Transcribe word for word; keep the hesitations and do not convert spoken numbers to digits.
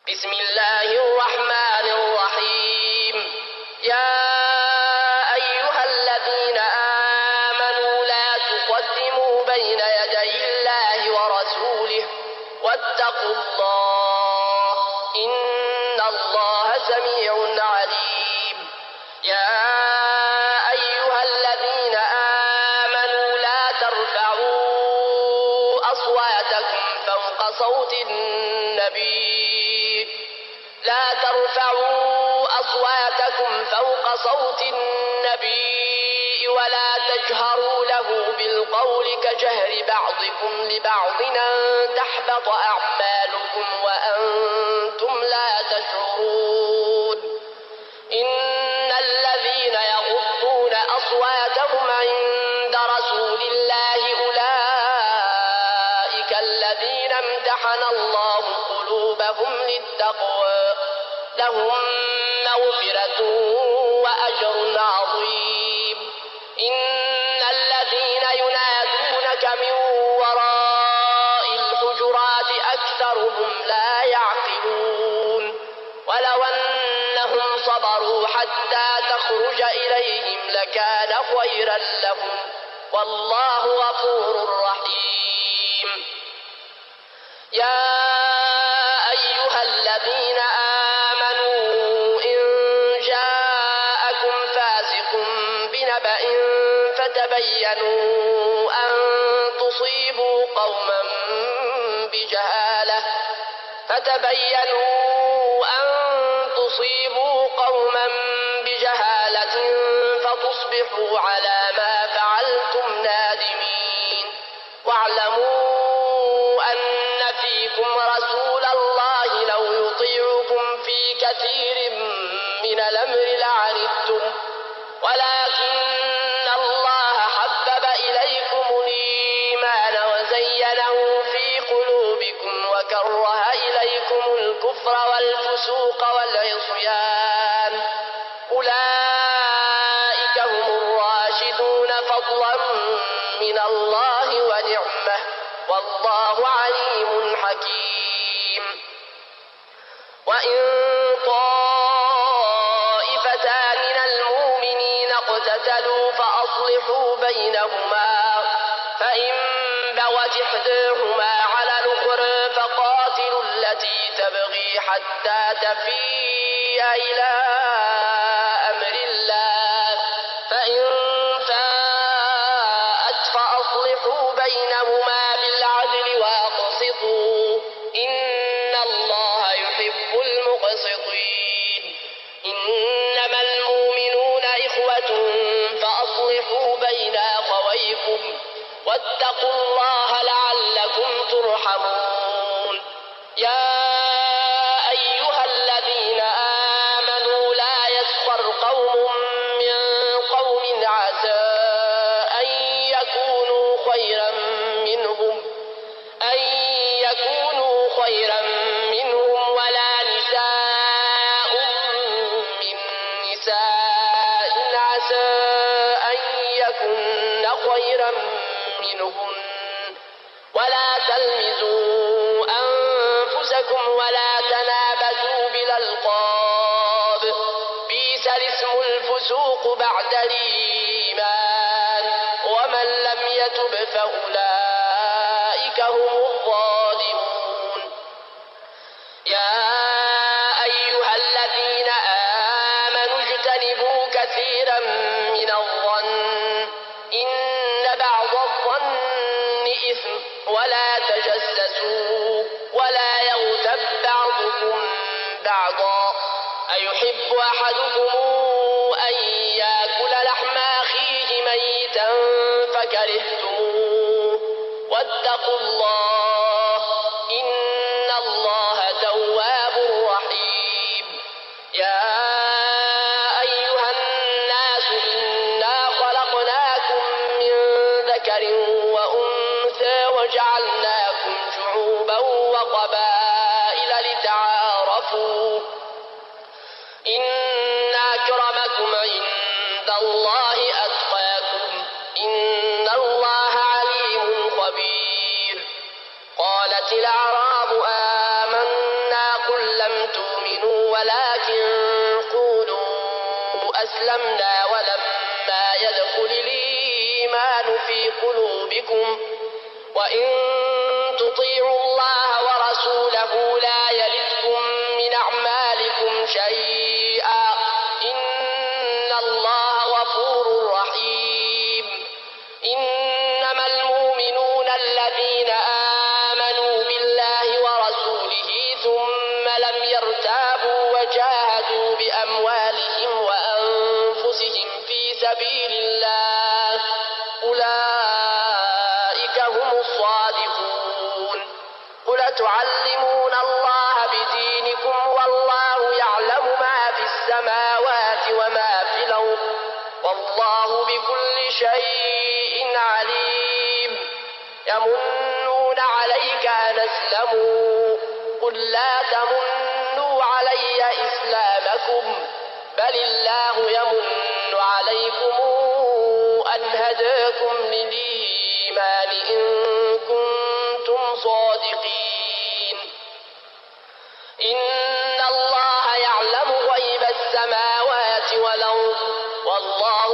بسم الله الرحمن الرحيم. يا أيها الذين آمنوا لا تقدموا بين يدي الله ورسوله واتقوا الله إن الله سميع عليم. يا أيها الذين آمنوا لا ترفعوا أصواتكم فوق صوت النبي لا ترفعوا أصواتكم فوق صوت النبي ولا تجهروا له بالقول كجهر بعضكم لبعض أن تحبط أعمالكم وأنتم لا تشعرون. إن الذين يغضون أصواتهم عند رسول الله أولئك الذين امتحن الله قلوبهم للتقوى لهم مغفرة وأجر عظيم. إن الذين ينادونك من وراء الحجرات أكثرهم لا يعقلون. ولو أنهم صبروا حتى تخرج إليهم لكان خيرا لهم والله غفور رحيم. يا أيها الذين آمنوا إن جاءكم فاسق بنبأ فتبينوا أن تصيبوا قوما بجهالة فتبينوا أن تصيبوا قوما بجهالة فتصبحوا على ما فعلتم نادمين. واعلموا أن فيكم رسول الله لو يطيعكم في كثير من الأمر لعنتم ولكن الله حبب إليكم الإيمان وزينه في قلوبكم وكره إليكم الكفر والفسوق والعصيان أولئك هم الراشدون فضلا من الله ونعمه والله عليم حكيم. وإن طائفتان من المؤمنين اقتتلوا فأصلحوا بينهما فإن بغت إحداهما على الأخرى فقاتلوا التي تبغي حتى تفيء إلى أمر الله فإن فاءت فأصلحوا بينهما بالعدل وأقسطوا إن الله يحب المقسطين. إنما المؤمنون إخوة فأصلحوا بين أخويكم واتقوا الله لعلكم ترحمون. يا أيها الذين آمنوا لا يسخر قوم من قوم عسى أن يكونوا خيرا منهم أن يكونوا خيرا منهم ولا نساء من نساء عسى أن يكن خيرا منهن ولا تلمزوا أنفسكم ولا تنابزوا بالألقاب بئس الاسم الفسوق بعد الإيمان ومن لم يتب فأولئك هم الظالمون. يا أيها الذين آمنوا اجتنبوا كثيرا من الظن إن بعض الظن إثم ولا تجسسوا ولا يغتب بعضكم بعضا أيحب أحدكم أن يأكل لحم أخيه ميتا فكرهتموه واتقوا الله إن الله تواب رحيم. يا أيها الناس إنا خلقناكم من ذكر وأنثى وجعلناكم شعوبا وقبائل لتعارفوا إن أكرمكم عند الله أتقاكم إن الله عليم خبير. ولكن قولوا أسلمنا ولما يدخل الإيمان في قلوبكم وإن تطيعوا الله ورسوله لا يلدكم من أعمالكم شيئا إن الله غفور رحيم. إنما المؤمنون الذين آمنوا بالله ورسوله ثم لم يرتابوا وجاهدوا بأموالهم وأنفسهم في سبيل الله أولئك هم الصادقون. قل تعلمون الله بدينكم والله يعلم ما في السماوات وما في الأرض والله بكل شيء عليم. يمنون عليك أن أسلموا قل لا تمنوا علي إسلامكم بل الله يمن عليكم أن هداكم للإيمان إن كنتم صادقين. إن الله يعلم غيب السماوات والأرض والله